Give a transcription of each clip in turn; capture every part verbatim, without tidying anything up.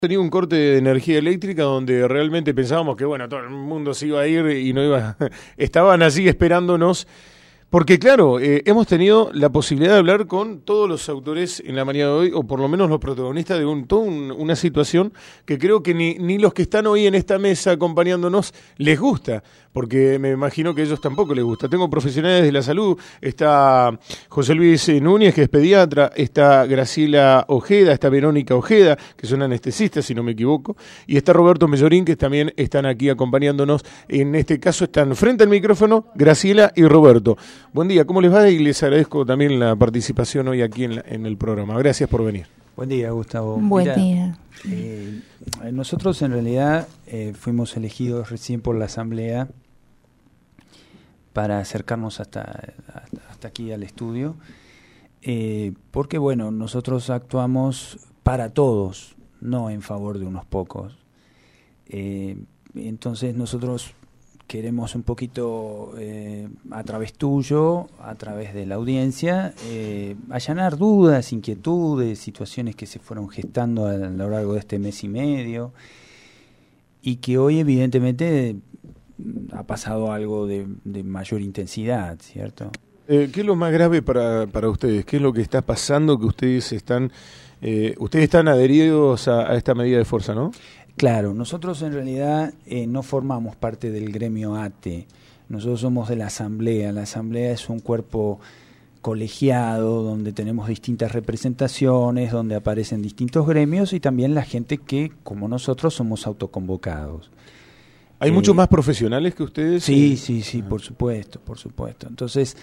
Tenía un corte de energía eléctrica donde realmente pensábamos que bueno, todo el mundo se iba a ir y no iba, estaban así esperándonos, porque claro, eh, hemos tenido la posibilidad de hablar con todos los autores en la mañana de hoy, o por lo menos los protagonistas de un, toda un, una situación que creo que ni, ni los que están hoy en esta mesa acompañándonos les gusta, porque me imagino que a ellos tampoco les gusta. Tengo profesionales de la salud, está José Luis Núñez, que es pediatra, está Graciela Ojeda, está Verónica Ojeda, que son anestesistas, si no me equivoco, y está Roberto Mellorín, que también están aquí acompañándonos. En este caso están frente al micrófono Graciela y Roberto. Buen día, ¿cómo les va? Y les agradezco también la participación hoy aquí en, la, en el programa. Gracias por venir. Buen día, Gustavo. Buen Mira, día. Eh, nosotros en realidad eh, fuimos elegidos recién por la Asamblea para acercarnos hasta, hasta, hasta aquí al estudio, eh, porque bueno, nosotros actuamos para todos, no en favor de unos pocos. Eh, entonces nosotros queremos un poquito, eh, a través tuyo, a través de la audiencia, eh, allanar dudas, inquietudes, situaciones que se fueron gestando a lo largo de este mes y medio, y que hoy evidentemente ha pasado algo de, de mayor intensidad, ¿cierto? Eh, ¿Qué es lo más grave para, para ustedes? ¿Qué es lo que está pasando que ustedes están, eh, ustedes están adheridos a, a esta medida de fuerza, ¿no? Claro, nosotros en realidad eh, no formamos parte del gremio A T E, nosotros somos de la Asamblea. La Asamblea es un cuerpo colegiado donde tenemos distintas representaciones, donde aparecen distintos gremios y también la gente que, como nosotros, somos autoconvocados. ¿Hay eh, muchos más profesionales que ustedes? Sí, sí, sí, por supuesto, por supuesto. Entonces,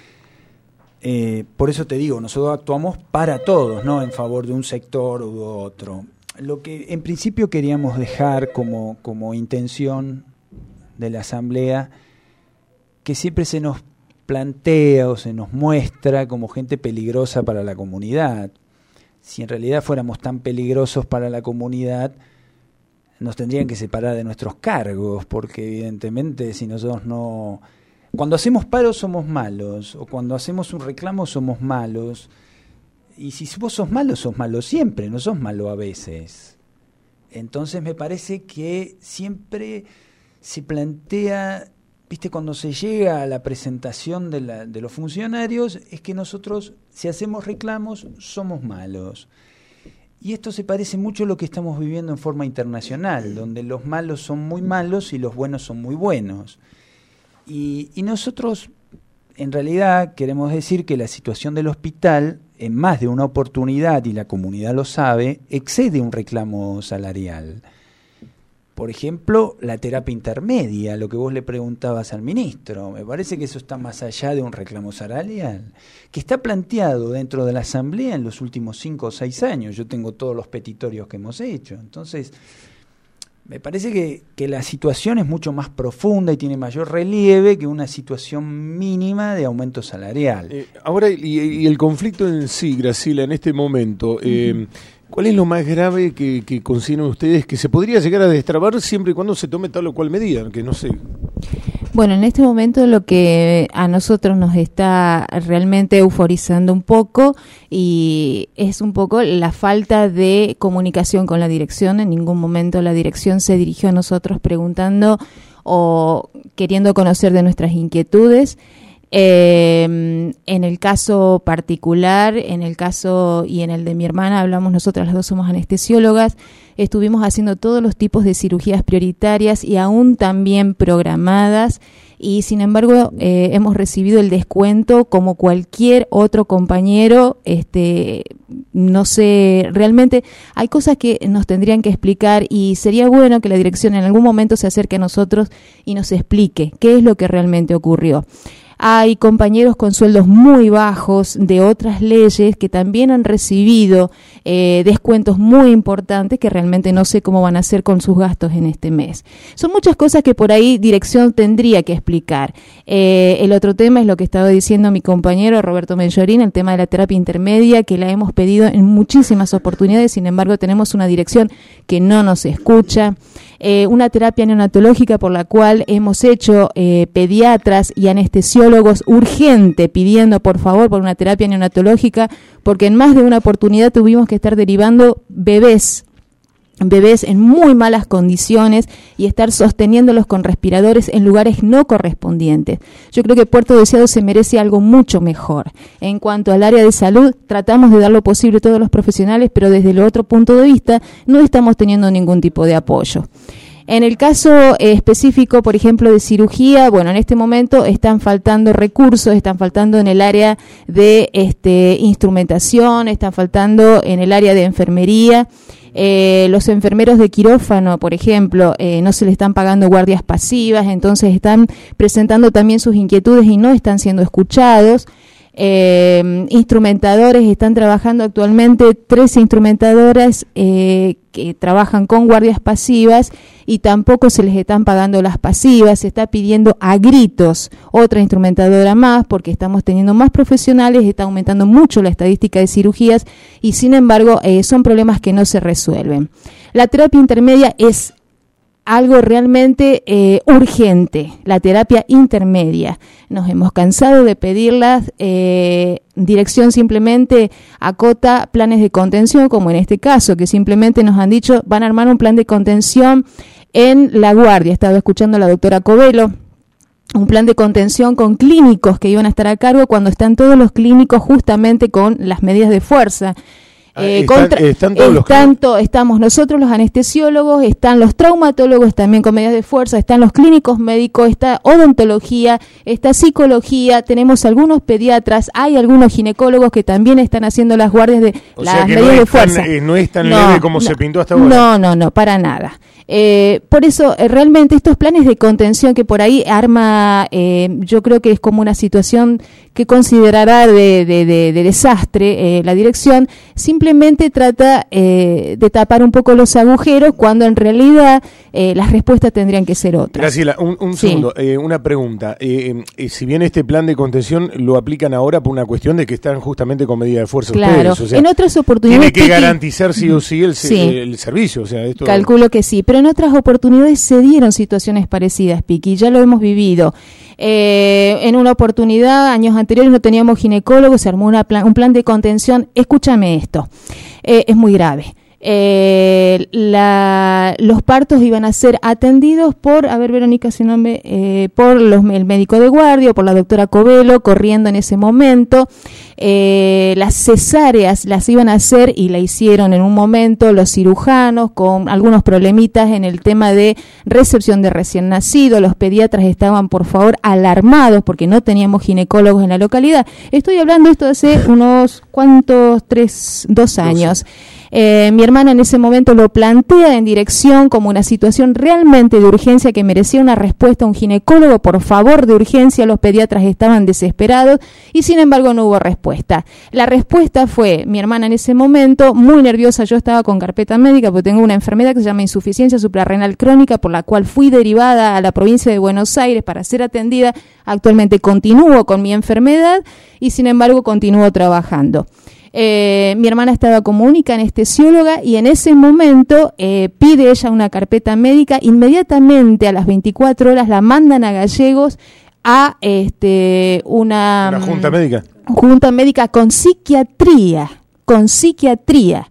eh, por eso te digo, nosotros actuamos para todos, no en favor de un sector u otro. Lo que en principio queríamos dejar como, como intención de la Asamblea, que siempre se nos plantea o se nos muestra como gente peligrosa para la comunidad. Si en realidad fuéramos tan peligrosos para la comunidad, nos tendrían que separar de nuestros cargos, porque evidentemente si nosotros no... Cuando hacemos paro somos malos, o cuando hacemos un reclamo somos malos. Y si vos sos malo, sos malo siempre, no sos malo a veces. Entonces me parece que siempre se plantea, viste, cuando se llega a la presentación de, la, de los funcionarios, es que nosotros, si hacemos reclamos, somos malos. Y esto se parece mucho a lo que estamos viviendo en forma internacional, donde los malos son muy malos y los buenos son muy buenos. Y, y nosotros, en realidad, queremos decir que la situación del hospital, en más de una oportunidad, y la comunidad lo sabe, excede un reclamo salarial. Por ejemplo, la terapia intermedia, lo que vos le preguntabas al ministro, me parece que eso está más allá de un reclamo salarial, que está planteado dentro de la Asamblea en los últimos cinco o seis años. Yo tengo todos los petitorios que hemos hecho. Entonces, me parece que, que la situación es mucho más profunda y tiene mayor relieve que una situación mínima de aumento salarial. Eh, ahora, y, y el conflicto en sí, Graciela, en este momento, eh, uh-huh. ¿cuál es lo más grave que, que consideran ustedes que se podría llegar a destrabar siempre y cuando se tome tal o cual medida? Que no sé. Bueno, en este momento lo que a nosotros nos está realmente euforizando un poco y es un poco la falta de comunicación con la dirección. En ningún momento la dirección se dirigió a nosotros preguntando o queriendo conocer de nuestras inquietudes. Eh, en el caso particular, en el caso y en el de mi hermana, hablamos nosotras las dos, somos anestesiólogas, estuvimos haciendo todos los tipos de cirugías prioritarias y aún también programadas, y sin embargo eh, hemos recibido el descuento como cualquier otro compañero. Este, no sé, realmente hay cosas que nos tendrían que explicar y sería bueno que la dirección en algún momento se acerque a nosotros y nos explique qué es lo que realmente ocurrió. Hay compañeros con sueldos muy bajos de otras leyes que también han recibido eh, descuentos muy importantes que realmente no sé cómo van a hacer con sus gastos en este mes. Son muchas cosas que por ahí dirección tendría que explicar. Eh, el otro tema es lo que estaba diciendo mi compañero Roberto Mellorín, el tema de la terapia intermedia, que la hemos pedido en muchísimas oportunidades, sin embargo tenemos una dirección que no nos escucha. Eh, una terapia neonatológica por la cual hemos hecho eh, pediatras y anestesiólogos urgente pidiendo por favor por una terapia neonatológica, porque en más de una oportunidad tuvimos que estar derivando bebés bebés en muy malas condiciones y estar sosteniéndolos con respiradores en lugares no correspondientes. Yo creo que Puerto Deseado se merece algo mucho mejor. En cuanto al área de salud, tratamos de dar lo posible a todos los profesionales, pero desde el otro punto de vista no estamos teniendo ningún tipo de apoyo. En el caso eh, específico, por ejemplo, de cirugía, bueno, en este momento están faltando recursos, están faltando en el área de este, instrumentación, están faltando en el área de enfermería. Eh, los enfermeros de quirófano, por ejemplo, eh, no se le están pagando guardias pasivas, entonces están presentando también sus inquietudes y no están siendo escuchados. Eh, instrumentadores, están trabajando actualmente tres instrumentadoras eh, que trabajan con guardias pasivas y tampoco se les están pagando las pasivas. Se está pidiendo a gritos otra instrumentadora más porque estamos teniendo más profesionales, está aumentando mucho la estadística de cirugías y sin embargo eh, son problemas que no se resuelven. La terapia intermedia es algo realmente eh, urgente, la terapia intermedia. Nos hemos cansado de pedirlas, eh, dirección simplemente acota planes de contención, como en este caso, que simplemente nos han dicho van a armar un plan de contención en La Guardia. Estaba escuchando a la doctora Covelo, un plan de contención con clínicos que iban a estar a cargo cuando están todos los clínicos justamente con las medidas de fuerza. Eh, están, contra, están todos los tanto, estamos nosotros los anestesiólogos, están los traumatólogos también con medidas de fuerza, están los clínicos médicos, está odontología, está psicología, tenemos algunos pediatras, hay algunos ginecólogos que también están haciendo las guardias de o las sea que medidas no de es tan, fuerza. eh, no es tan no, leve como no, se pintó hasta ahora. No, no, no, para nada. Eh, por eso, eh, realmente estos planes de contención que por ahí arma, eh, yo creo que es como una situación que considerará de, de, de, de desastre eh, la dirección, simplemente trata eh, de tapar un poco los agujeros cuando en realidad eh, las respuestas tendrían que ser otras. Graciela, un, un Sí. segundo, eh, una pregunta. Eh, eh, si bien este plan de contención lo aplican ahora por una cuestión de que están justamente con medida de fuerza Claro, ustedes, o sea, en otras oportunidades... tiene que Tiki, garantizar sí o sí el, Sí. el servicio. O sea, esto... Calculo que sí, pero en otras oportunidades se dieron situaciones parecidas, Piqui, ya lo hemos vivido. Eh, en una oportunidad, años anteriores, no teníamos ginecólogos, se armó una plan, un plan de contención. Escúchame esto, eh, es muy grave. Eh, la, los partos iban a ser atendidos por, a ver Verónica, si no me, eh, por los, el médico de guardia, o por la doctora Covelo, corriendo en ese momento. Eh, las cesáreas las iban a hacer y la hicieron en un momento los cirujanos con algunos problemitas en el tema de recepción de recién nacido. Los pediatras estaban, por favor, alarmados porque no teníamos ginecólogos en la localidad. Estoy hablando esto hace unos cuantos, tres, dos años. Eh, mi hermana en ese momento lo plantea en dirección como una situación realmente de urgencia que merecía una respuesta a un ginecólogo, por favor, de urgencia. Los pediatras estaban desesperados y sin embargo no hubo respuesta. La respuesta fue, mi hermana en ese momento, muy nerviosa, yo estaba con carpeta médica porque tengo una enfermedad que se llama insuficiencia suprarrenal crónica, por la cual fui derivada a la provincia de Buenos Aires para ser atendida. Actualmente continúo con mi enfermedad y sin embargo continúo trabajando. Eh, mi hermana estaba como única anestesióloga y en ese momento eh, pide ella una carpeta médica. Inmediatamente a las veinticuatro horas la mandan a Gallegos a este una, ¿Una junta médica? Junta médica con psiquiatría, con psiquiatría,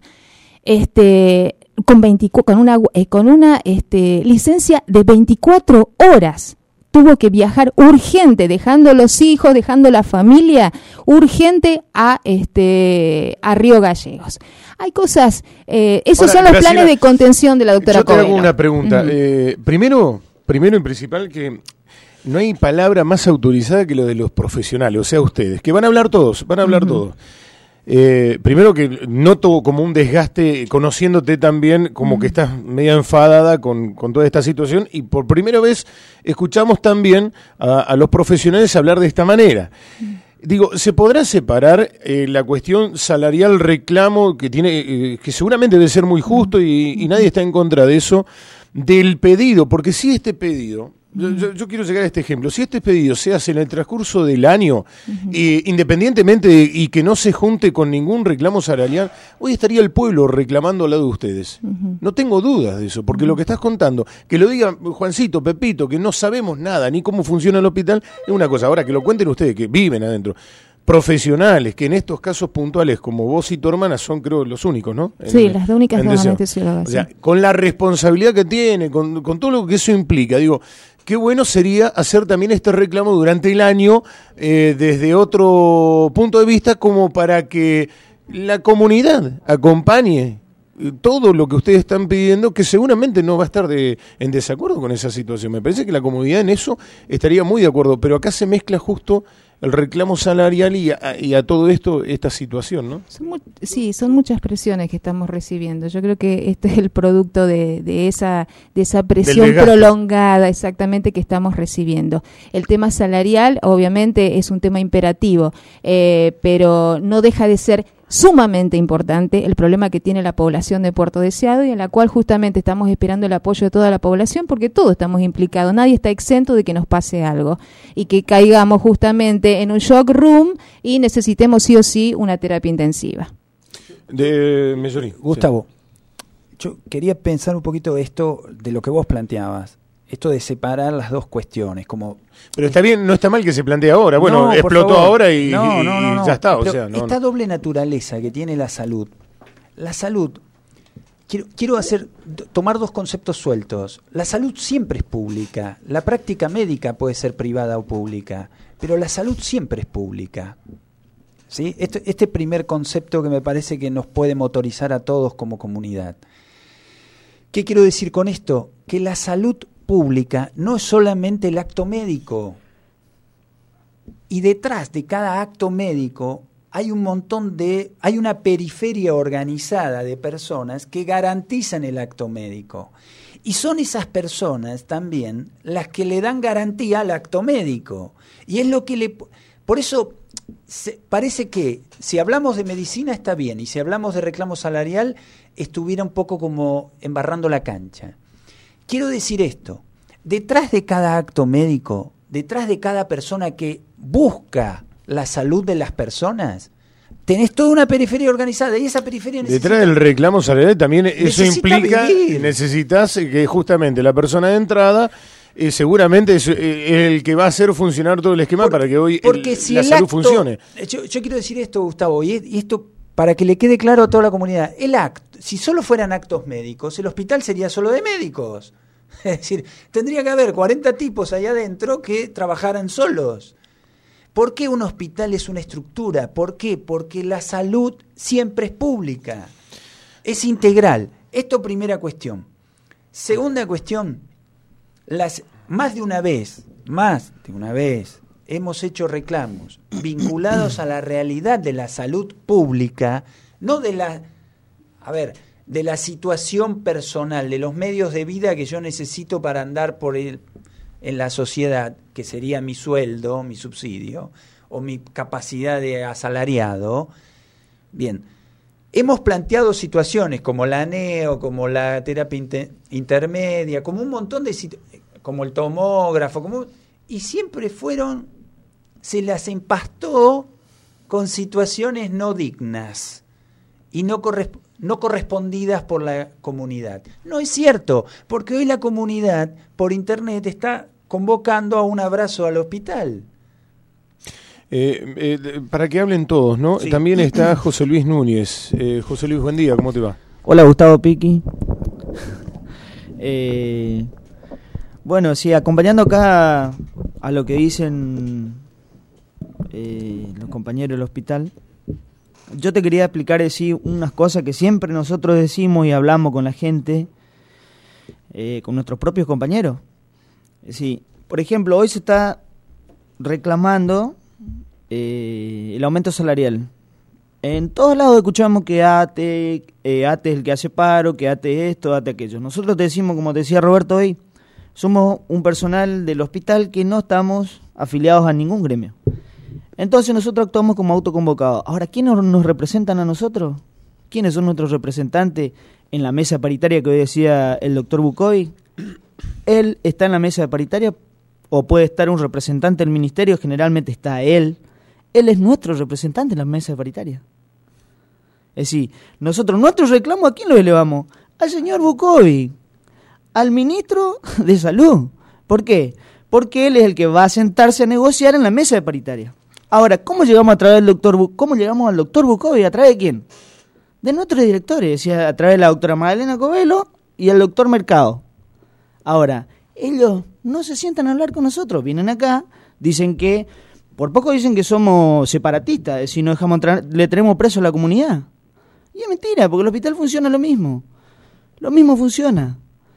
este, con veinticuatro, con una eh, con una este, licencia de veinticuatro horas. Tuvo que viajar urgente, dejando los hijos, dejando la familia, urgente a este a Río Gallegos. Hay cosas, eh, esos Ahora, son los Graciela, planes de contención de la doctora Yo te hago Covelo. una pregunta. Uh-huh. eh, primero, primero y principal que no hay palabra más autorizada que lo de los profesionales, o sea, ustedes, que van a hablar todos, van a hablar uh-huh. todos. Eh, primero que noto como un desgaste, conociéndote también, como uh-huh. que estás media enfadada con, con toda esta situación, y por primera vez escuchamos también a, a los profesionales hablar de esta manera. Uh-huh. Digo, ¿se podrá separar eh, la cuestión salarial, reclamo, que tiene eh, que seguramente debe ser muy justo y, y nadie está en contra de eso, del pedido? Porque si este pedido... Yo, yo, yo quiero llegar a este ejemplo. Si este pedido se hace en el transcurso del año, uh-huh. eh, independientemente de, y que no se junte con ningún reclamo salarial, hoy estaría el pueblo reclamando al lado de ustedes. Uh-huh. No tengo dudas de eso, porque uh-huh. lo que estás contando, que lo diga Juancito, Pepito, que no sabemos nada, ni cómo funciona el hospital, es una cosa. Ahora, que lo cuenten ustedes, que viven adentro. profesionales, que en estos casos puntuales, como vos y tu hermana, son creo los únicos, ¿no? En, sí, las únicas dos anestesiólogas. O sea, con la responsabilidad que tiene, con, con todo lo que eso implica, digo, qué bueno sería hacer también este reclamo durante el año eh, desde otro punto de vista, como para que la comunidad acompañe todo lo que ustedes están pidiendo, que seguramente no va a estar de, en desacuerdo con esa situación. Me parece que la comunidad en eso estaría muy de acuerdo, pero acá se mezcla justo el reclamo salarial y a, y a todo esto, esta situación, ¿no? Son mu- sí, son muchas presiones que estamos recibiendo. Yo creo que este es el producto de, de esa de esa presión prolongada, exactamente, que estamos recibiendo. El tema salarial, obviamente, es un tema imperativo, eh, pero no deja de ser sumamente importante el problema que tiene la población de Puerto Deseado y en la cual justamente estamos esperando el apoyo de toda la población porque todos estamos implicados, nadie está exento de que nos pase algo y que caigamos justamente en un shock room y necesitemos sí o sí una terapia intensiva. De Mellorí. Gustavo, sí. Yo quería pensar un poquito esto de lo que vos planteabas, esto de separar las dos cuestiones, como... Pero está bien, no está mal que se plantee ahora. Bueno, no, explotó ahora y, no, y, no, no, no. y ya está. O Pero sea, no, esta no. doble naturaleza que tiene la salud, la salud, quiero, quiero hacer tomar dos conceptos sueltos. La salud siempre es pública, la práctica médica puede ser privada o pública, pero la salud siempre es pública. ¿Sí? Este, este primer concepto que me parece que nos puede motorizar a todos como comunidad. ¿Qué quiero decir con esto? Que la salud pública no es solamente el acto médico. Y detrás de cada acto médico hay un montón de, hay una periferia organizada de personas que garantizan el acto médico. Y son esas personas también las que le dan garantía al acto médico. Y es lo que le... Por eso se, parece que si hablamos de medicina está bien, y si hablamos de reclamo salarial estuviera un poco como embarrando la cancha. Quiero decir esto, detrás de cada acto médico, detrás de cada persona que busca la salud de las personas, tenés toda una periferia organizada y esa periferia necesita... Detrás del reclamo salarial también eso implica, vivir. Necesitas que justamente la persona de entrada eh, seguramente es eh, el que va a hacer funcionar todo el esquema Por, para que hoy porque el, si la el salud acto, funcione. Yo, yo quiero decir esto, Gustavo, y, y esto para que le quede claro a toda la comunidad. El acto, si solo fueran actos médicos, el hospital sería solo de médicos. Es decir, tendría que haber cuarenta tipos allá adentro que trabajaran solos. ¿Por qué un hospital es una estructura? ¿Por qué? Porque la salud siempre es pública, es integral. Esto primera cuestión. Segunda cuestión, las, más de una vez, más de una vez, hemos hecho reclamos vinculados a la realidad de la salud pública, no de la... A ver... de la situación personal, de los medios de vida que yo necesito para andar por el, en la sociedad, que sería mi sueldo, mi subsidio, o mi capacidad de asalariado. Bien, hemos planteado situaciones como la neo, como la terapia inter, intermedia, como un montón de situaciones, como el tomógrafo, como, y siempre fueron, se las empastó con situaciones no dignas y no correspondientes, no correspondidas por la comunidad. No es cierto, porque hoy la comunidad por internet está convocando a un abrazo al hospital. Eh, eh, para que hablen todos, ¿no? Sí. También está José Luis Núñez. Eh, José Luis, buen día, ¿cómo te va? Hola, Gustavo Piqui. eh, bueno, sí, acompañando acá a lo que dicen eh, los compañeros del hospital, yo te quería explicar decir unas cosas que siempre nosotros decimos y hablamos con la gente, eh, con nuestros propios compañeros. Es decir, por ejemplo, hoy se está reclamando eh, el aumento salarial. En todos lados escuchamos que ATE, eh, ATE es el que hace paro, que ATE esto, ATE aquello. Nosotros te decimos, como te decía Roberto hoy, somos un personal del hospital que no estamos afiliados a ningún gremio. Entonces nosotros actuamos como autoconvocados. Ahora, ¿quiénes nos representan a nosotros? ¿Quiénes son nuestros representantes en la mesa paritaria que hoy decía el doctor Bukovi? Él está en la mesa paritaria o puede estar un representante del ministerio, generalmente está él. Él es nuestro representante en la mesa paritaria. Es decir, nosotros nuestros reclamos, ¿a quién los elevamos? Al señor Bukovi, al ministro de Salud. ¿Por qué? Porque él es el que va a sentarse a negociar en la mesa paritaria. Ahora, ¿cómo llegamos a través del doctor Bu- ¿Cómo llegamos al doctor Bukovi? ¿A través de quién? De nuestros directores, o sea, a través de la doctora Magdalena Covelo y el doctor Mercado. Ahora, ellos no se sientan a hablar con nosotros, vienen acá, dicen que, por poco dicen que somos separatistas, es decir, no dejamos entrar, le tenemos preso a la comunidad. Y es mentira, porque el hospital funciona lo mismo. Lo mismo funciona.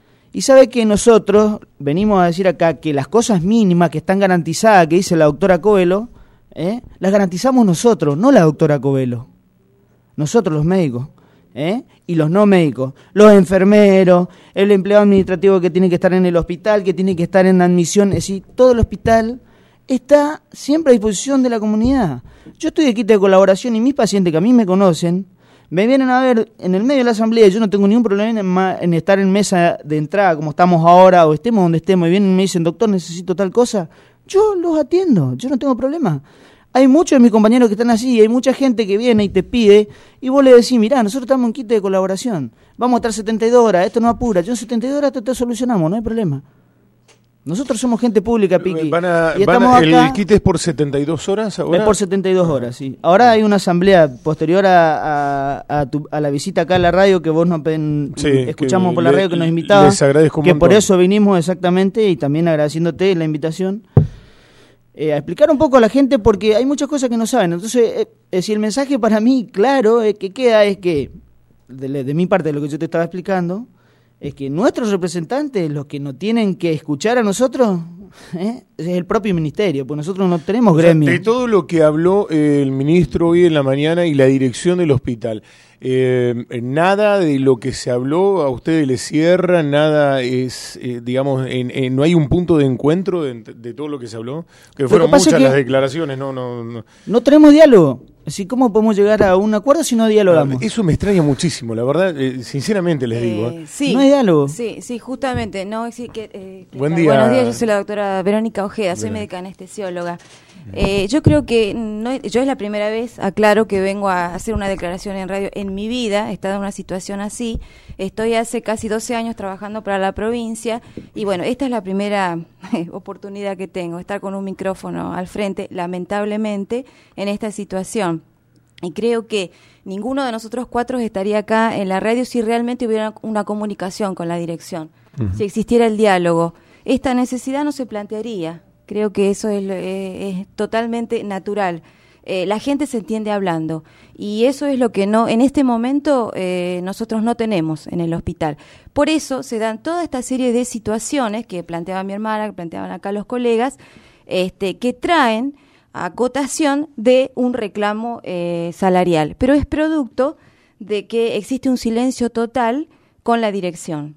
Y sabe que nosotros venimos a decir acá que las cosas mínimas que están garantizadas, que dice la doctora Covelo, ¿eh? las garantizamos nosotros, no la doctora Covelo. Nosotros los médicos, ¿eh? y los no médicos, los enfermeros, el empleado administrativo que tiene que estar en el hospital, que tiene que estar en admisión, es decir, todo el hospital está siempre a disposición de la comunidad. Yo estoy de quita de colaboración y mis pacientes que a mí me conocen, me vienen a ver en el medio de la asamblea, yo no tengo ningún problema en, ma- en estar en mesa de entrada como estamos ahora o estemos donde estemos y vienen y me dicen, doctor, necesito tal cosa, yo los atiendo, yo no tengo problema. Hay muchos de mis compañeros que están así, hay mucha gente que viene y te pide y vos le decís, mirá, nosotros estamos en quita de colaboración, vamos a estar setenta y dos horas, esto no apura, yo en setenta y dos horas te, te solucionamos, no hay problema. Nosotros somos gente pública, Piqui. Van a, y van estamos a- acá, ¿El quite es por setenta y dos horas ahora? es por setenta y dos horas, sí. Ahora hay una asamblea posterior a, a, a, tu- a la visita acá a la radio que vos nos pen- Sí, escuchamos que por la le- radio que nos invitaban. les agradezco un que por montón. eso vinimos exactamente y también agradeciéndote la invitación. Eh, a explicar un poco a la gente porque hay muchas cosas que no saben. Entonces, eh, eh, si el mensaje para mí, claro, eh, que queda es que, de, de mi parte, de lo que yo te estaba explicando, es que nuestros representantes, los que nos tienen que escuchar a nosotros, ¿eh? es el propio ministerio, pues nosotros no tenemos O sea, gremio. de todo lo que habló eh, el ministro hoy en la mañana y la dirección del hospital, eh, nada de lo que se habló a ustedes les cierra, nada es, eh, digamos, en, en- no hay un punto de encuentro de, de todo lo que se habló, que Lo fueron que pasa muchas es que- las declaraciones, no, no, no. No tenemos diálogo. Así, ¿cómo podemos llegar a un acuerdo si no dialogamos? Eso me extraña muchísimo, la verdad, eh, sinceramente les digo. Eh, ¿eh? sí, No hay diálogo. Sí, sí, justamente. No, sí, que, eh, que Buen tal. día. Buenos días, yo soy la doctora Verónica Ojeda, soy Verónica. médica anestesióloga. Eh, yo creo que no, yo es la primera vez, aclaro, que vengo a hacer una declaración en radio en mi vida, he estado en una situación así, estoy hace casi doce años trabajando para la provincia y bueno, esta es la primera oportunidad que tengo, estar con un micrófono al frente, lamentablemente, en esta situación. Y creo que ninguno de nosotros cuatro estaría acá en la radio si realmente hubiera una comunicación con la dirección, uh-huh. si existiera el diálogo. Esta necesidad no se plantearía. Creo que eso es, eh, es totalmente natural. Eh, la gente se entiende hablando y eso es lo que no en este momento eh, nosotros no tenemos en el hospital. Por eso se dan toda esta serie de situaciones que planteaba mi hermana, que planteaban acá los colegas, este, que traen acotación de un reclamo eh, salarial, pero es producto de que existe un silencio total con la dirección.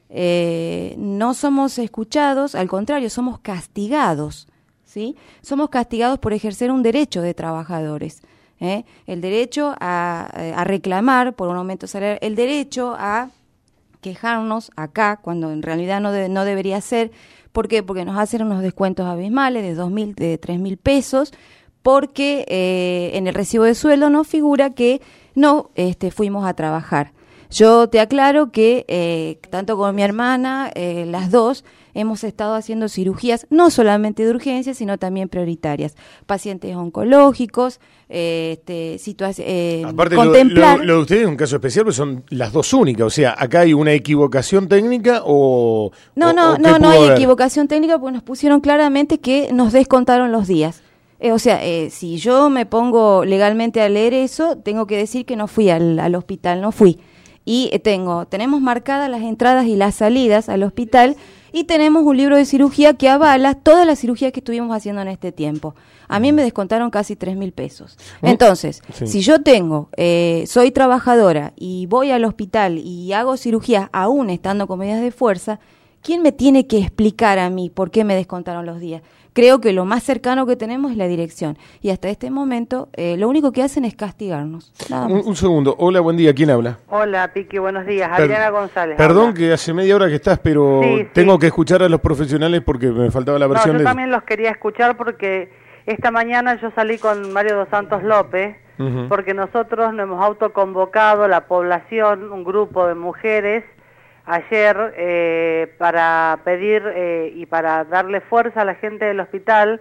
Eh, no somos escuchados, al contrario, somos castigados, ¿sí? Somos castigados por ejercer un derecho de trabajadores, ¿eh? El derecho a, a reclamar por un aumento salarial, el derecho a quejarnos acá, cuando en realidad no, de, no debería ser. ¿Por qué? Porque nos hacen unos descuentos abismales de dos mil, de tres mil pesos, porque eh, en el recibo de sueldo no figura que no este, fuimos a trabajar. Yo te aclaro que eh, tanto con mi hermana, eh, las dos, hemos estado haciendo cirugías, no solamente de urgencia, sino también prioritarias. Pacientes oncológicos, eh, este, situaciones, eh, Aparte, contemplar... Lo, lo, lo de ustedes es un caso especial, porque son las dos únicas. O sea, ¿acá hay una equivocación técnica o...? No, o, no, o no, no hay haber? equivocación técnica, porque nos pusieron claramente que nos descontaron los días. Eh, o sea, eh, si yo me pongo legalmente a leer eso, tengo que decir que no fui al, al hospital, no fui. Y tengo, tenemos marcadas las entradas y las salidas al hospital y tenemos un libro de cirugía que avala todas las cirugías que estuvimos haciendo en este tiempo. A mí me descontaron casi tres mil pesos. Entonces, sí. si yo tengo, eh, soy trabajadora y voy al hospital y hago cirugías aún estando con medidas de fuerza, ¿quién me tiene que explicar a mí por qué me descontaron los días? Creo que lo más cercano que tenemos es la dirección. Y hasta este momento, eh, lo único que hacen es castigarnos. Nada más. Un, un segundo. Hola, buen día. ¿Quién habla? Hola, Piqui, buenos días. Adriana per González. Perdón habla. que hace media hora que estás, pero sí, tengo sí. que escuchar a los profesionales porque me faltaba la versión no, yo de... también los quería escuchar porque esta mañana yo salí con Mario dos Santos López, uh-huh. porque nosotros nos hemos autoconvocado, la población, un grupo de mujeres, ayer eh, para pedir eh, y para darle fuerza a la gente del hospital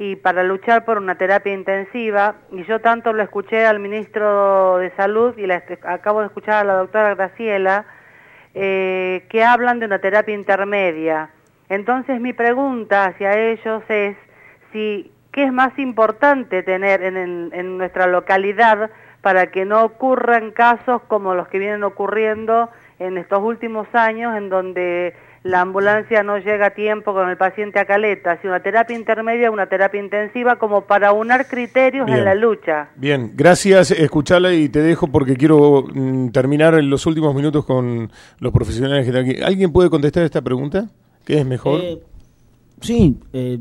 y para luchar por una terapia intensiva, y yo tanto lo escuché al ministro de Salud y la, acabo de escuchar a la doctora Graciela, eh, que hablan de una terapia intermedia. Entonces mi pregunta hacia ellos es si qué es más importante tener en, el, en nuestra localidad para que no ocurran casos como los que vienen ocurriendo en estos últimos años, en donde la ambulancia no llega a tiempo con el paciente a Caleta, si una terapia intermedia o una terapia intensiva, como para unar criterios Bien. en la lucha. Bien, gracias, escuchala y te dejo porque quiero mm, terminar en los últimos minutos con los profesionales que están aquí. ¿Alguien puede contestar esta pregunta? ¿Qué es mejor? Eh, sí, eh,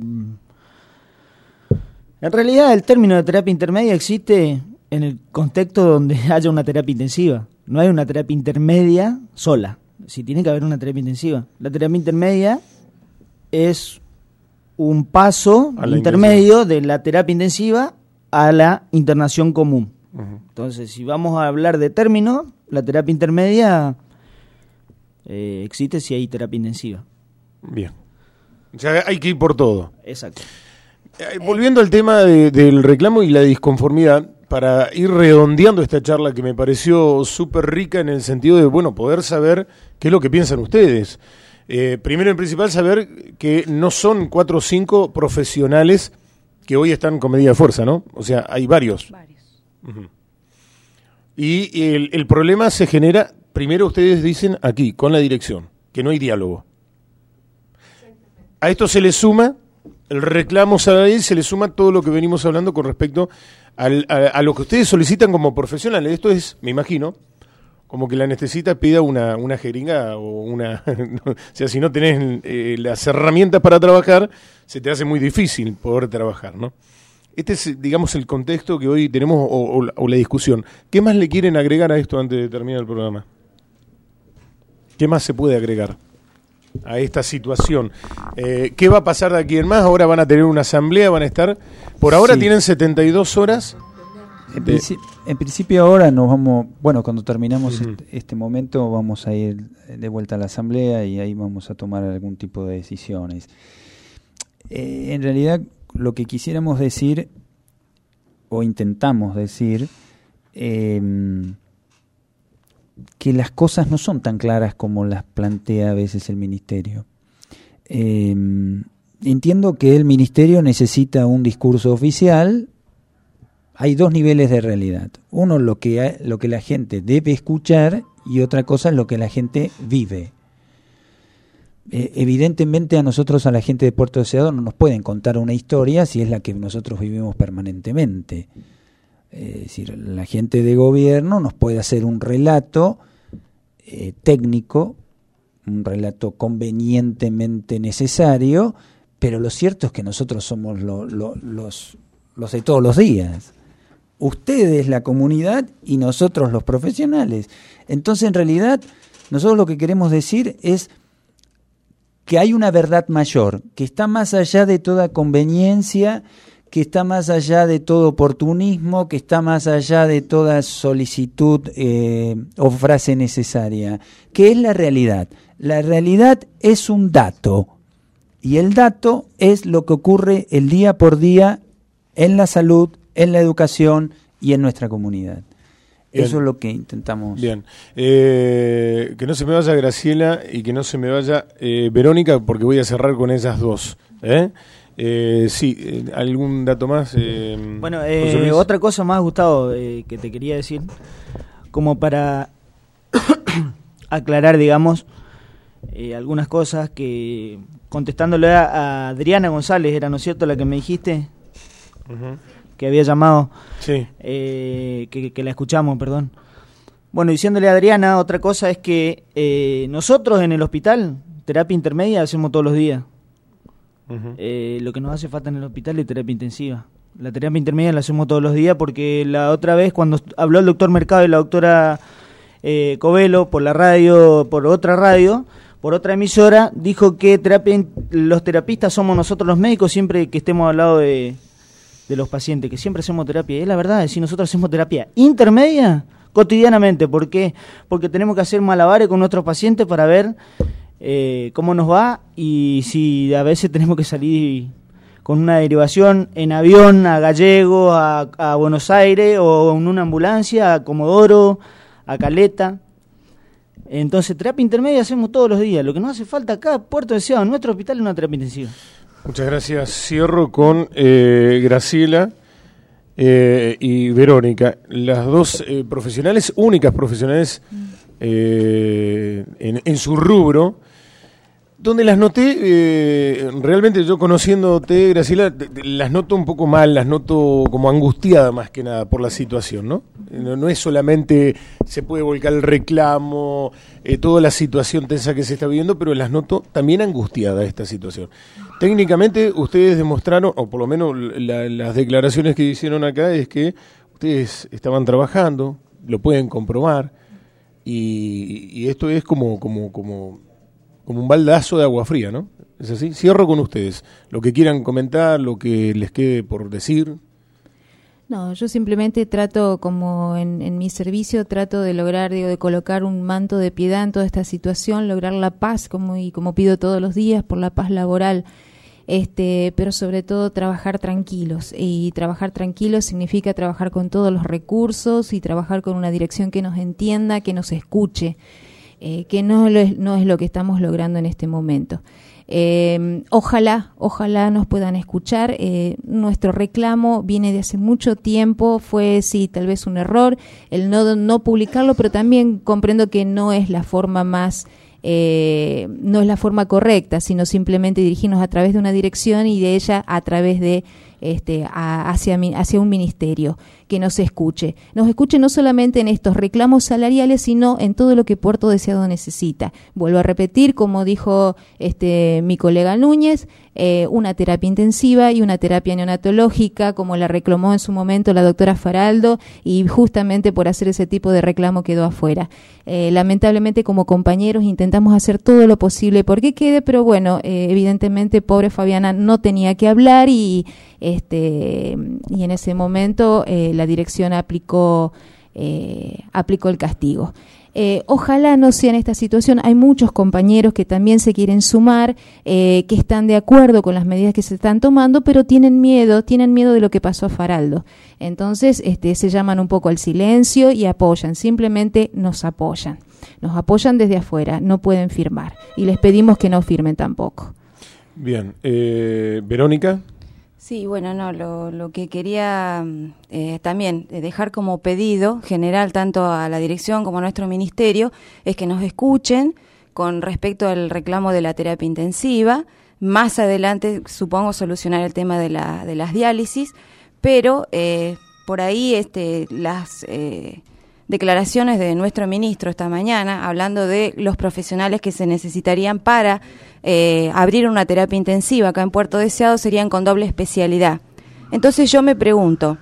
en realidad el término de terapia intermedia existe en el contexto donde haya una terapia intensiva. No hay una terapia intermedia sola. Si tiene que haber una terapia intensiva. La terapia intermedia es un paso intermedio de la terapia intensiva a la internación común. Uh-huh. Entonces, si vamos a hablar de términos, la terapia intermedia eh, existe si hay terapia intensiva. Bien. O sea, hay que ir por todo. Exacto. Eh, volviendo al tema de, del reclamo y la disconformidad, para ir redondeando esta charla que me pareció súper rica en el sentido de, bueno, poder saber qué es lo que piensan ustedes. Eh, primero en principal, saber que no son cuatro o cinco profesionales que hoy están con medida de fuerza, ¿no? O sea, hay varios. Varios. Uh-huh. Y el, el problema se genera, primero ustedes dicen aquí, con la dirección, que no hay diálogo. A esto se le suma el reclamo salarial, se le suma todo lo que venimos hablando con respecto al, a, a lo que ustedes solicitan como profesionales. Esto es, me imagino, como que la anestesista pida una, una jeringa o una... o sea, si no tenés eh, las herramientas para trabajar, se te hace muy difícil poder trabajar, ¿no? Este es, digamos, el contexto que hoy tenemos o, o, o la discusión. ¿Qué más le quieren agregar a esto antes de terminar el programa? ¿Qué más se puede agregar a esta situación? Eh, ¿Qué va a pasar de aquí en más? Ahora van a tener una asamblea, van a estar... Por ahora sí. Tienen setenta y dos horas. En, de... princi- en principio ahora nos vamos... Bueno, cuando terminamos uh-huh. este, este momento vamos a ir de vuelta a la asamblea y ahí vamos a tomar algún tipo de decisiones. Eh, en realidad lo que quisiéramos decir, o intentamos decir, eh, que las cosas no son tan claras como las plantea a veces el Ministerio. Eh, entiendo que el Ministerio necesita un discurso oficial. Hay dos niveles de realidad. Uno, lo que, lo que la gente debe escuchar, y otra cosa es lo que la gente vive. Eh, evidentemente a nosotros, a la gente de Puerto Deseado, no nos pueden contar una historia si es la que nosotros vivimos permanentemente. Es decir, la gente de gobierno nos puede hacer un relato eh, técnico, un relato convenientemente necesario, pero lo cierto es que nosotros somos lo, lo, los, los de todos los días. Ustedes, la comunidad, y nosotros, los profesionales. Entonces, en realidad, nosotros lo que queremos decir es que hay una verdad mayor, que está más allá de toda conveniencia, que está más allá de todo oportunismo, que está más allá de toda solicitud eh, o frase necesaria, que es la realidad. La realidad es un dato, y el dato es lo que ocurre el día por día en la salud, en la educación y en nuestra comunidad. Bien. Eso es lo que intentamos. Bien. Eh, que no se me vaya Graciela y que no se me vaya eh, Verónica, porque voy a cerrar con esas dos. ¿Eh? Eh, sí, eh, ¿algún dato más? Eh, bueno, eh, otra cosa más, Gustavo, eh, que te quería decir, como para aclarar, digamos, eh, algunas cosas que, contestándole a, a Adriana González, era, ¿no es cierto?, la que me dijiste, uh-huh. que había llamado, sí. eh, que, que la escuchamos, perdón. Bueno, diciéndole a Adriana, otra cosa es que eh, nosotros en el hospital, terapia intermedia, hacemos todos los días. Uh-huh. Eh, lo que nos hace falta en el hospital es terapia intensiva. La terapia intermedia la hacemos todos los días porque la otra vez cuando habló el doctor Mercado y la doctora eh, Covelo por la radio, por otra radio, por otra emisora, dijo que terapia, los terapistas somos nosotros los médicos siempre que estemos al lado de, de los pacientes, que siempre hacemos terapia. Y es la verdad, es decir, nosotros hacemos terapia intermedia cotidianamente. ¿Por qué? Porque tenemos que hacer malabares con nuestros pacientes para ver Eh, cómo nos va y si a veces tenemos que salir con una derivación en avión a Gallego, a, a Buenos Aires, o en una ambulancia a Comodoro, a Caleta. Entonces, terapia intermedia hacemos todos los días. Lo que nos hace falta acá, Puerto Deseado, en nuestro hospital, es una terapia intensiva. Muchas gracias. Cierro con eh, Graciela eh, y Verónica, las dos eh, profesionales, únicas profesionales eh, en, en su rubro, donde las noté, eh, realmente yo conociéndote, Graciela, te, te, las noto un poco mal, las noto como angustiada más que nada por la situación, ¿no? No, no es solamente se puede volcar el reclamo, eh, toda la situación tensa que se está viviendo, pero las noto también angustiada esta situación. Técnicamente ustedes demostraron, o por lo menos la, las declaraciones que hicieron acá, es que ustedes estaban trabajando, lo pueden comprobar, y, y esto es como... como, como como un baldazo de agua fría, ¿no? ¿Es así? Cierro con ustedes. Lo que quieran comentar, lo que les quede por decir. No, yo simplemente trato, como en, en mi servicio, trato de lograr, digo, de colocar un manto de piedad en toda esta situación, lograr la paz, como y como pido todos los días, por la paz laboral, este, pero sobre todo trabajar tranquilos. Y trabajar tranquilos significa trabajar con todos los recursos y trabajar con una dirección que nos entienda, que nos escuche. Eh, que no, lo es, no es lo que estamos logrando en este momento. Eh, ojalá, ojalá nos puedan escuchar. Eh, nuestro reclamo viene de hace mucho tiempo, fue sí, tal vez un error el no, no publicarlo, pero también comprendo que no es la forma más, eh, no es la forma correcta, sino simplemente dirigirnos a través de una dirección y de ella a través de Este, a, hacia, hacia un ministerio que nos escuche. Nos escuche no solamente en estos reclamos salariales, sino en todo lo que Puerto Deseado necesita. Vuelvo a repetir, como dijo este mi colega Núñez, eh, una terapia intensiva y una terapia neonatológica, como la reclamó en su momento la doctora Faraldo, y justamente por hacer ese tipo de reclamo quedó afuera. Eh, lamentablemente, como compañeros, intentamos hacer todo lo posible porque quede, pero bueno, eh, evidentemente, pobre Fabiana no tenía que hablar y Este, y en ese momento eh, la dirección aplicó, eh, aplicó el castigo. Eh, ojalá no sea en esta situación. Hay muchos compañeros que también se quieren sumar, eh, que están de acuerdo con las medidas que se están tomando, pero tienen miedo, tienen miedo de lo que pasó a Faraldo. Entonces este, se llaman un poco al silencio y apoyan, simplemente nos apoyan. Nos apoyan desde afuera, no pueden firmar. Y les pedimos que no firmen tampoco. Bien, eh, Verónica. Sí, bueno, no, lo, lo que quería eh, también dejar como pedido general tanto a la dirección como a nuestro ministerio es que nos escuchen con respecto al reclamo de la terapia intensiva. Más adelante, supongo, solucionar el tema de la de las diálisis, pero eh, por ahí este las eh, declaraciones de nuestro ministro esta mañana hablando de los profesionales que se necesitarían para eh, abrir una terapia intensiva acá en Puerto Deseado serían con doble especialidad. Entonces yo me pregunto,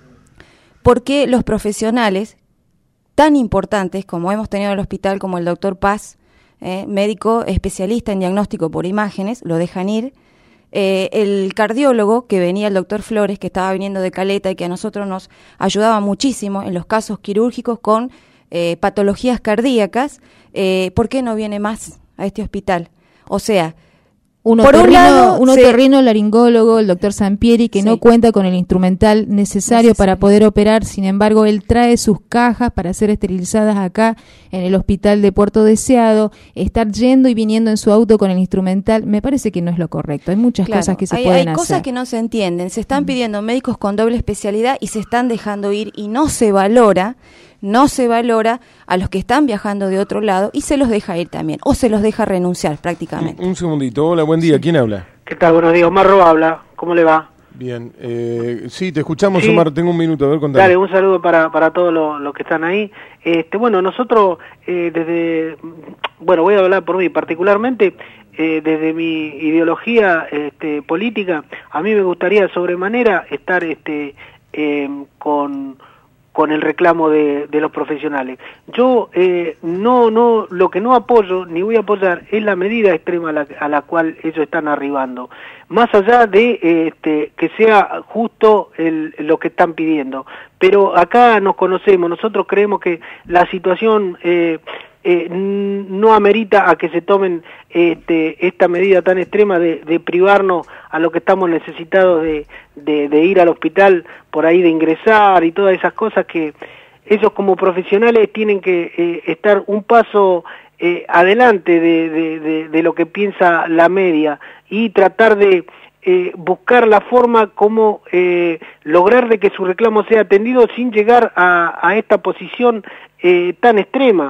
¿por qué los profesionales tan importantes como hemos tenido en el hospital, como el doctor Paz, eh, médico especialista en diagnóstico por imágenes, lo dejan ir? Eh, el cardiólogo que venía, el doctor Flores, que estaba viniendo de Caleta y que a nosotros nos ayudaba muchísimo en los casos quirúrgicos con eh, patologías cardíacas, eh, ¿por qué no viene más a este hospital? O sea, Un por otorrino, un lado, un se- otorrino laringólogo, el doctor Sampieri, que Sí. no cuenta con el instrumental necesario, Necesario. para poder operar. Sin embargo, él trae sus cajas para ser esterilizadas acá en el hospital de Puerto Deseado. Estar yendo y viniendo en su auto con el instrumental, me parece que no es lo correcto. Hay muchas Claro, cosas que se hay, pueden hay hacer. cosas que no se entienden. Se están pidiendo médicos con doble especialidad y se están dejando ir y no se valora, no se valora a los que están viajando de otro lado y se los deja ir también, o se los deja renunciar prácticamente. Un, un segundito. Hola, buen día. ¿Quién habla? ¿Qué tal? Buenos días. Omar Roa habla. ¿Cómo le va? Bien. Eh, sí, te escuchamos, Sí. Omar. Tengo un minuto. A ver, contame. Dale, un saludo para, para todos los, los que están ahí. Este, bueno, nosotros eh, desde, bueno, voy a hablar por mí particularmente, eh, desde mi ideología este, política, a mí me gustaría sobremanera estar este, eh, con... con el reclamo de, de los profesionales. Yo eh, no, no, lo que no apoyo ni voy a apoyar es la medida extrema a la, a la cual ellos están arribando, más allá de eh, este, que sea justo el, lo que están pidiendo. Pero acá nos conocemos, nosotros creemos que la situación eh, eh, no amerita a que se tomen este, esta medida tan extrema de, de privarnos a lo que estamos necesitados de, de, de ir al hospital, por ahí de ingresar y todas esas cosas que ellos como profesionales tienen que eh, estar un paso eh, adelante de, de, de, de lo que piensa la media y tratar de eh, buscar la forma como eh, lograr de que su reclamo sea atendido sin llegar a, a esta posición eh, tan extrema.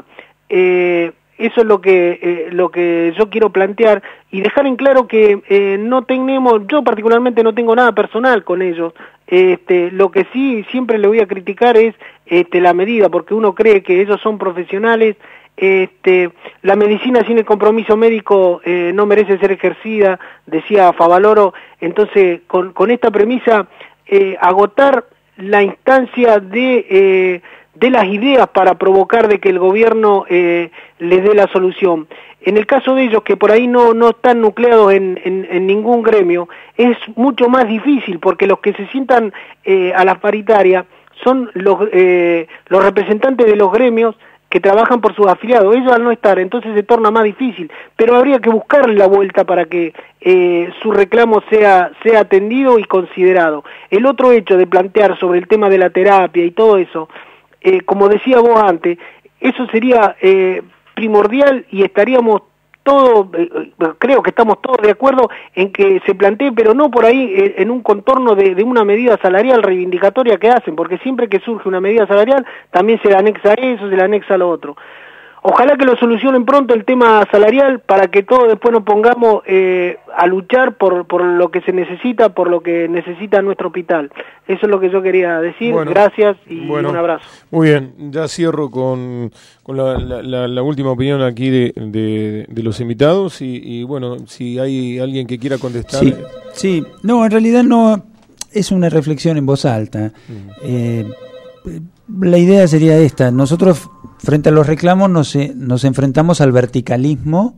Eh, eso es lo que eh, lo que yo quiero plantear y dejar en claro que eh, no tenemos, yo particularmente no tengo nada personal con ellos. Este, lo que sí siempre le voy a criticar es este, la medida, porque uno cree que ellos son profesionales. Este, la medicina sin el compromiso médico eh, no merece ser ejercida, decía Favaloro. Entonces, con, con esta premisa, eh, agotar la instancia de eh, de las ideas para provocar de que el gobierno eh, les dé la solución. En el caso de ellos, que por ahí no, no están nucleados en, en, en ningún gremio, es mucho más difícil, porque los que se sientan eh, a las paritarias son los, eh, los representantes de los gremios que trabajan por sus afiliados. Ellos al no estar, entonces se torna más difícil, pero habría que buscarle la vuelta para que eh, su reclamo sea, sea atendido y considerado. El otro hecho de plantear sobre el tema de la terapia y todo eso, Eh, como decía vos antes, eso sería eh, primordial y estaríamos todos, eh, creo que estamos todos de acuerdo en que se plantee, pero no por ahí eh, en un contorno de, de una medida salarial reivindicatoria que hacen, porque siempre que surge una medida salarial también se le anexa a eso, se le anexa a lo otro. Ojalá que lo solucionen pronto el tema salarial para que todos después nos pongamos eh, a luchar por, por lo que se necesita, por lo que necesita nuestro hospital. Eso es lo que yo quería decir. Bueno, gracias y bueno, un abrazo. Muy bien, ya cierro con, con la, la, la, la última opinión aquí de, de, de los invitados y, y bueno, si hay alguien que quiera contestar. Sí, sí, no, en realidad no, es una reflexión en voz alta. Mm. Eh, la idea sería esta: nosotros frente a los reclamos nos, nos enfrentamos al verticalismo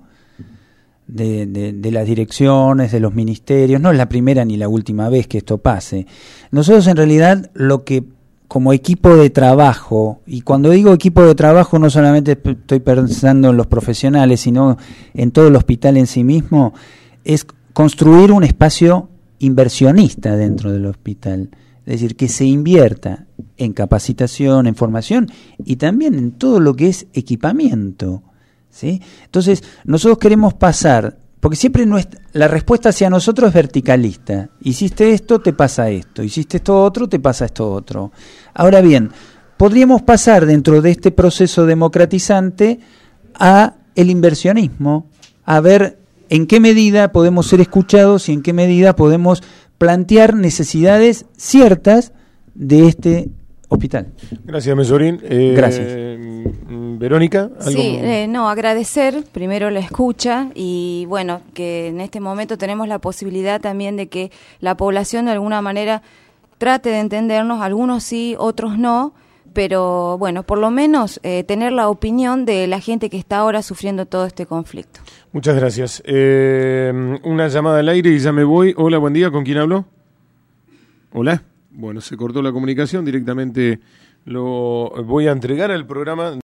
de, de, de las direcciones, de los ministerios. No es la primera ni la última vez que esto pase. Nosotros en realidad lo que como equipo de trabajo, y cuando digo equipo de trabajo no solamente estoy pensando en los profesionales, sino en todo el hospital en sí mismo, es construir un espacio inversionista dentro del hospital. Es decir, que se invierta en capacitación, en formación y también en todo lo que es equipamiento, ¿sí? Entonces, nosotros queremos pasar, porque siempre nuestra, la respuesta hacia nosotros es verticalista. Hiciste esto, te pasa esto. Hiciste esto otro, te pasa esto otro. Ahora bien, podríamos pasar dentro de este proceso democratizante a el inversionismo, a ver en qué medida podemos ser escuchados y en qué medida podemos plantear necesidades ciertas de este hospital. Gracias, Mesorín. Eh, Gracias. Verónica, ¿algo? Sí, eh, no, agradecer primero la escucha y bueno, que en este momento tenemos la posibilidad también de que la población de alguna manera trate de entendernos, algunos sí, otros no, pero bueno, por lo menos eh, tener la opinión de la gente que está ahora sufriendo todo este conflicto. Muchas gracias. Eh, una llamada al aire y ya me voy. Hola, buen día. ¿Con quién hablo? Hola. Bueno, se cortó la comunicación. Directamente lo voy a entregar al programa.